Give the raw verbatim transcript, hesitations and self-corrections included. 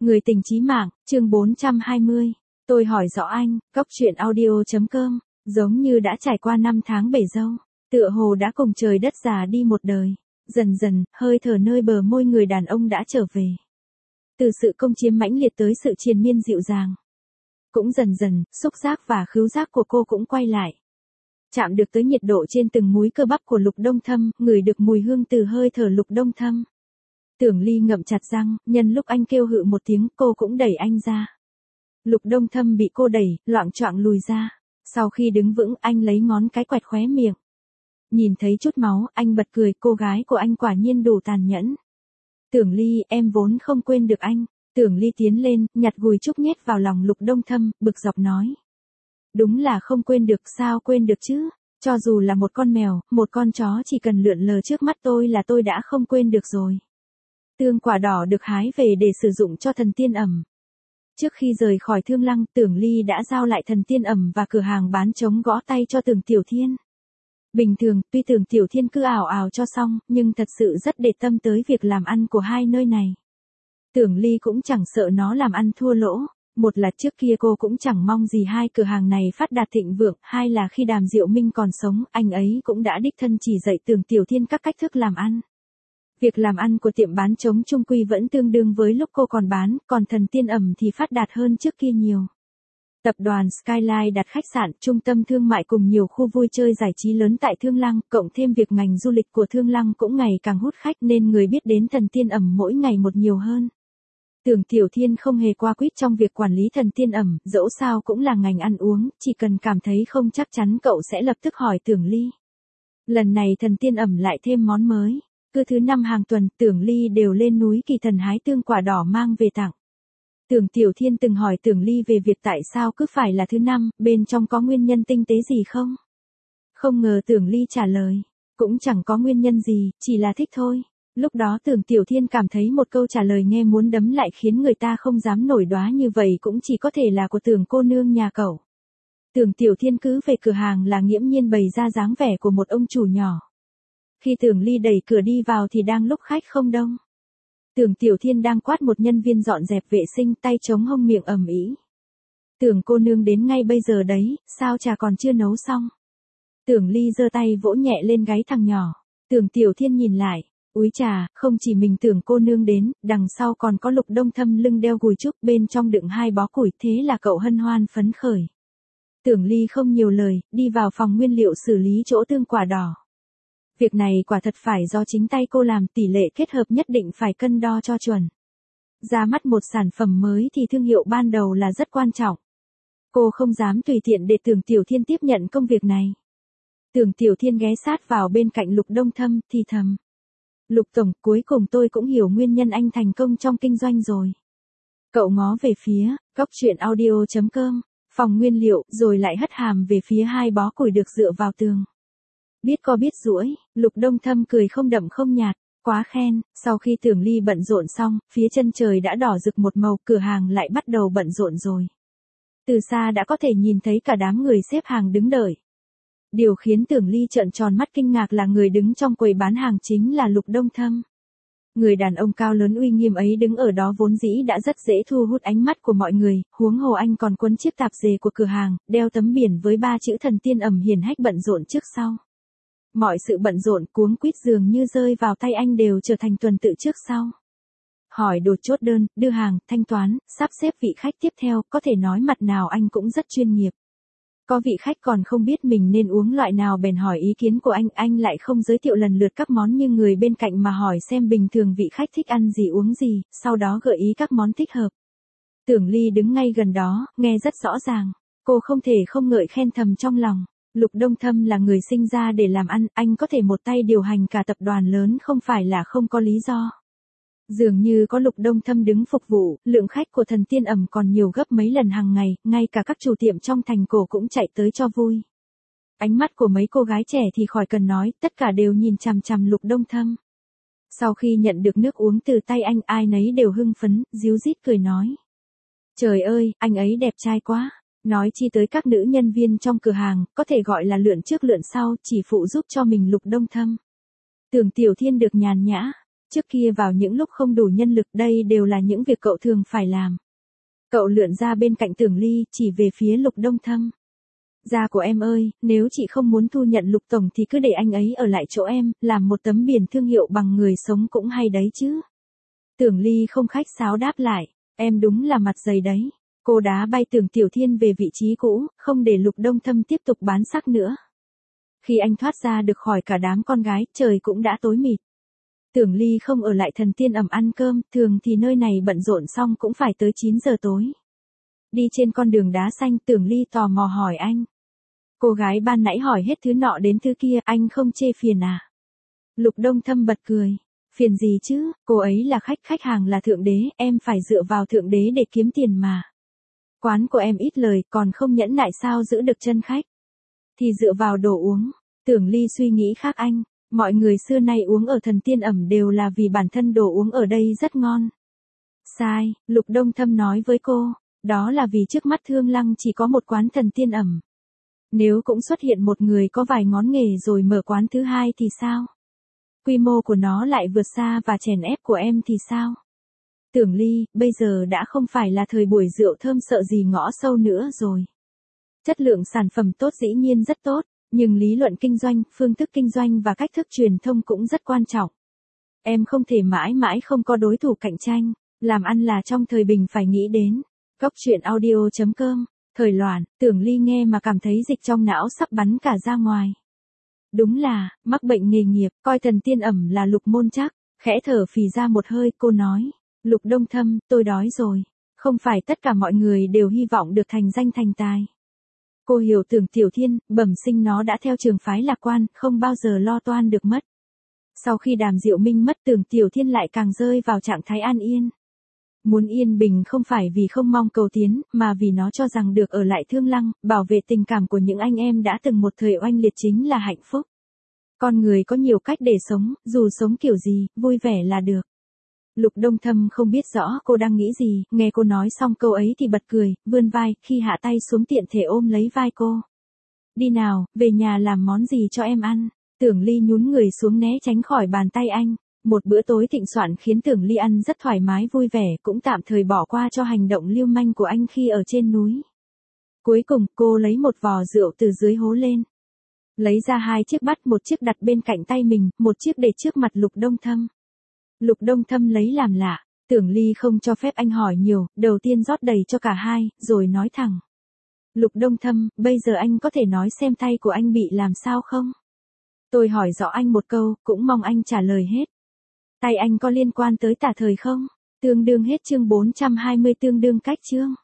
Người tình chí mạng, chương bốn trăm hai mươi. Tôi hỏi rõ anh, cóc truyện audio.com, giống như đã trải qua năm tháng bể dâu, tựa hồ đã cùng trời đất già đi một đời. Dần dần, hơi thở nơi bờ môi người đàn ông đã trở về. Từ sự công chiếm mãnh liệt tới sự triền miên dịu dàng. Cũng dần dần, xúc giác và khứu giác của cô cũng quay lại. Chạm được tới nhiệt độ trên từng múi cơ bắp của Lục Đông Thâm, ngửi được mùi hương từ hơi thở Lục Đông Thâm. Tưởng Ly ngậm chặt răng, nhân lúc anh kêu hự một tiếng, cô cũng đẩy anh ra. Lục Đông Thâm bị cô đẩy, loạng choạng lùi ra. Sau khi đứng vững, anh lấy ngón cái quẹt khóe miệng. Nhìn thấy chút máu, anh bật cười, cô gái của anh quả nhiên đủ tàn nhẫn. Tưởng Ly, em vốn không quên được anh. Tưởng Ly tiến lên, nhặt gùi trúc nhét vào lòng Lục Đông Thâm, bực dọc nói. Đúng là không quên được, sao quên được chứ? Cho dù là một con mèo, một con chó chỉ cần lượn lờ trước mắt tôi là tôi đã không quên được rồi. Tương quả đỏ được hái về để sử dụng cho thần tiên ẩm. Trước khi rời khỏi Thương Lăng, Tưởng Ly đã giao lại thần tiên ẩm và cửa hàng bán trống gõ tay cho Tưởng Tiểu Thiên. Bình thường, tuy Tưởng Tiểu Thiên cứ ảo ảo cho xong, nhưng thật sự rất để tâm tới việc làm ăn của hai nơi này. Tưởng Ly cũng chẳng sợ nó làm ăn thua lỗ. Một là trước kia cô cũng chẳng mong gì hai cửa hàng này phát đạt thịnh vượng, hai là khi Đàm Diệu Minh còn sống, anh ấy cũng đã đích thân chỉ dạy Tưởng Tiểu Thiên các cách thức làm ăn. Việc làm ăn của tiệm bán trống trung quy vẫn tương đương với lúc cô còn bán, còn thần tiên ẩm thì phát đạt hơn trước kia nhiều. Tập đoàn Skyline đặt khách sạn, trung tâm thương mại cùng nhiều khu vui chơi giải trí lớn tại Thương Lăng, cộng thêm việc ngành du lịch của Thương Lăng cũng ngày càng hút khách nên người biết đến thần tiên ẩm mỗi ngày một nhiều hơn. Tưởng Tiểu Thiên không hề qua quýt trong việc quản lý thần tiên ẩm, dẫu sao cũng là ngành ăn uống, chỉ cần cảm thấy không chắc chắn cậu sẽ lập tức hỏi Tưởng Ly. Lần này thần tiên ẩm lại thêm món mới. Cứ thứ năm hàng tuần, Tưởng Ly đều lên núi Kỳ Thần hái tương quả đỏ mang về tặng. Tưởng Tiểu Thiên từng hỏi Tưởng Ly về việc tại sao cứ phải là thứ năm, bên trong có nguyên nhân tinh tế gì không? Không ngờ Tưởng Ly trả lời, cũng chẳng có nguyên nhân gì, chỉ là thích thôi. Lúc đó Tưởng Tiểu Thiên cảm thấy một câu trả lời nghe muốn đấm lại khiến người ta không dám nổi đoá như vậy cũng chỉ có thể là của Tưởng cô nương nhà cậu. Tưởng Tiểu Thiên cứ về cửa hàng là nghiễm nhiên bày ra dáng vẻ của một ông chủ nhỏ. Khi Tưởng Ly đẩy cửa đi vào thì đang lúc khách không đông. Tưởng Tiểu Thiên đang quát một nhân viên dọn dẹp vệ sinh, tay chống hông miệng ầm ĩ. Tưởng cô nương đến ngay bây giờ đấy, sao trà còn chưa nấu xong? Tưởng Ly giơ tay vỗ nhẹ lên gáy thằng nhỏ. Tưởng Tiểu Thiên nhìn lại, úi trà, không chỉ mình Tưởng cô nương đến, đằng sau còn có Lục Đông Thâm lưng đeo gùi trúc, bên trong đựng hai bó củi, thế là cậu hân hoan phấn khởi. Tưởng Ly không nhiều lời, đi vào phòng nguyên liệu xử lý chỗ tương quả đỏ. Việc này quả thật phải do chính tay cô làm, tỷ lệ kết hợp nhất định phải cân đo cho chuẩn. Ra mắt một sản phẩm mới thì thương hiệu ban đầu là rất quan trọng. Cô không dám tùy tiện để Tưởng Tiểu Thiên tiếp nhận công việc này. Tưởng Tiểu Thiên ghé sát vào bên cạnh Lục Đông Thâm, thì thầm. Lục Tổng, cuối cùng tôi cũng hiểu nguyên nhân anh thành công trong kinh doanh rồi. Cậu ngó về phía, cóc truyện audio.com, phòng nguyên liệu, rồi lại hất hàm về phía hai bó củi được dựa vào tường. Biết có biết rũi, Lục Đông Thâm cười không đậm không nhạt, quá khen. Sau khi Tưởng Ly bận rộn xong, phía chân trời đã đỏ rực một màu, cửa hàng lại bắt đầu bận rộn rồi. Từ xa đã có thể nhìn thấy cả đám người xếp hàng đứng đợi. Điều khiến Tưởng Ly trợn tròn mắt kinh ngạc là người đứng trong quầy bán hàng chính là Lục Đông Thâm. Người đàn ông cao lớn uy nghiêm ấy đứng ở đó vốn dĩ đã rất dễ thu hút ánh mắt của mọi người, huống hồ anh còn quấn chiếc tạp dề của cửa hàng, đeo tấm biển với ba chữ thần tiên ẩm hiển hách bận rộn trước sau. Mọi sự bận rộn cuống quýt dường như rơi vào tay anh đều trở thành tuần tự trước sau. Hỏi đồ chốt đơn, đưa hàng, thanh toán, sắp xếp vị khách tiếp theo, có thể nói mặt nào anh cũng rất chuyên nghiệp. Có vị khách còn không biết mình nên uống loại nào bèn hỏi ý kiến của anh, anh lại không giới thiệu lần lượt các món như người bên cạnh mà hỏi xem bình thường vị khách thích ăn gì uống gì, sau đó gợi ý các món thích hợp. Tưởng Ly đứng ngay gần đó, nghe rất rõ ràng, cô không thể không ngợi khen thầm trong lòng. Lục Đông Thâm là người sinh ra để làm ăn, anh có thể một tay điều hành cả tập đoàn lớn không phải là không có lý do. Dường như có Lục Đông Thâm đứng phục vụ, lượng khách của thần tiên ẩm còn nhiều gấp mấy lần hàng ngày, ngay cả các chủ tiệm trong thành cổ cũng chạy tới cho vui. Ánh mắt của mấy cô gái trẻ thì khỏi cần nói, tất cả đều nhìn chằm chằm Lục Đông Thâm. Sau khi nhận được nước uống từ tay anh, ai nấy đều hưng phấn, díu dít cười nói. Trời ơi, anh ấy đẹp trai quá. Nói chi tới các nữ nhân viên trong cửa hàng, có thể gọi là lượn trước lượn sau, chỉ phụ giúp cho mình Lục Đông Thâm. Tưởng Tiểu Thiên được nhàn nhã, Trước kia vào những lúc không đủ nhân lực, đây đều là những việc cậu thường phải làm. Cậu lượn ra bên cạnh Tưởng Ly, chỉ về phía Lục Đông Thâm. Gia của em ơi, nếu chị không muốn thu nhận Lục tổng thì cứ để anh ấy ở lại chỗ em, làm một tấm biển thương hiệu bằng người sống cũng hay đấy chứ. Tưởng Ly không khách sáo đáp lại, em đúng là mặt dày đấy. Cô đá bay Tưởng Tiểu Thiên về vị trí cũ, không để Lục Đông Thâm tiếp tục bán sắc nữa. Khi anh thoát ra được khỏi cả đám con gái, trời cũng đã tối mịt. Tưởng Ly không ở lại Thần Tiên Ẩm ăn cơm, thường thì nơi này bận rộn xong cũng phải tới chín giờ tối. Đi trên con đường đá xanh, Tưởng Ly tò mò hỏi anh. Cô gái ban nãy hỏi hết thứ nọ đến thứ kia, anh không chê phiền à? Lục Đông Thâm bật cười. Phiền gì chứ, cô ấy là khách, khách hàng là thượng đế, em phải dựa vào thượng đế để kiếm tiền mà. Quán của em ít lời, còn không nhẫn nại sao giữ được chân khách. Thì dựa vào đồ uống. Tưởng Ly suy nghĩ khác anh. Mọi người xưa nay uống ở Thần Tiên Ẩm đều là vì bản thân đồ uống ở đây rất ngon. Sai, Lục Đông Thâm nói với cô. Đó là vì trước mắt Thương Lăng chỉ có một quán Thần Tiên Ẩm. Nếu cũng xuất hiện một người có vài ngón nghề rồi mở quán thứ hai thì sao? Quy mô của nó lại vượt xa và chèn ép của em thì sao? Tưởng Ly, bây giờ đã không phải là thời buổi rượu thơm sợ gì ngõ sâu nữa rồi. Chất lượng sản phẩm tốt dĩ nhiên rất tốt, nhưng lý luận kinh doanh, phương thức kinh doanh và cách thức truyền thông cũng rất quan trọng. Em không thể mãi mãi không có đối thủ cạnh tranh, làm ăn là trong thời bình phải nghĩ đến. Cóc truyện audio chấm com, thời loạn, Tưởng Ly nghe mà cảm thấy dịch trong não sắp bắn cả ra ngoài. Đúng là, mắc bệnh nghề nghiệp, coi Thần Tiên Ẩm là Lục môn chắc, khẽ thở phì ra một hơi, cô nói. Lục Đông Thâm, tôi đói rồi. Không phải tất cả mọi người đều hy vọng được thành danh thành tài. Cô hiểu Tưởng Tiểu Thiên, bẩm sinh nó đã theo trường phái lạc quan, không bao giờ lo toan được mất. Sau khi Đàm Diệu Minh mất, Tưởng Tiểu Thiên lại càng rơi vào trạng thái an yên. Muốn yên bình không phải vì không mong cầu tiến, mà vì nó cho rằng được ở lại Thương Lăng, bảo vệ tình cảm của những anh em đã từng một thời oanh liệt chính là hạnh phúc. Con người có nhiều cách để sống, dù sống kiểu gì, vui vẻ là được. Lục Đông Thâm không biết rõ cô đang nghĩ gì, nghe cô nói xong câu ấy thì bật cười, vươn vai, khi hạ tay xuống tiện thể ôm lấy vai cô. Đi nào, về nhà làm món gì cho em ăn. Tưởng Ly nhún người xuống né tránh khỏi bàn tay anh. Một bữa tối thịnh soạn khiến Tưởng Ly ăn rất thoải mái vui vẻ, cũng tạm thời bỏ qua cho hành động lưu manh của anh khi ở trên núi. Cuối cùng, cô lấy một vò rượu từ dưới hố lên. Lấy ra hai chiếc bát, một chiếc đặt bên cạnh tay mình, một chiếc để trước mặt Lục Đông Thâm. Lục Đông Thâm lấy làm lạ, Tưởng Ly không cho phép anh hỏi nhiều, đầu tiên rót đầy cho cả hai, rồi nói thẳng. Lục Đông Thâm, bây giờ anh có thể nói xem tay của anh bị làm sao không? Tôi hỏi rõ anh một câu, cũng mong anh trả lời hết. Tay anh có liên quan tới tả thời không? Tương đương hết chương bốn trăm hai mươi tương đương cách chương.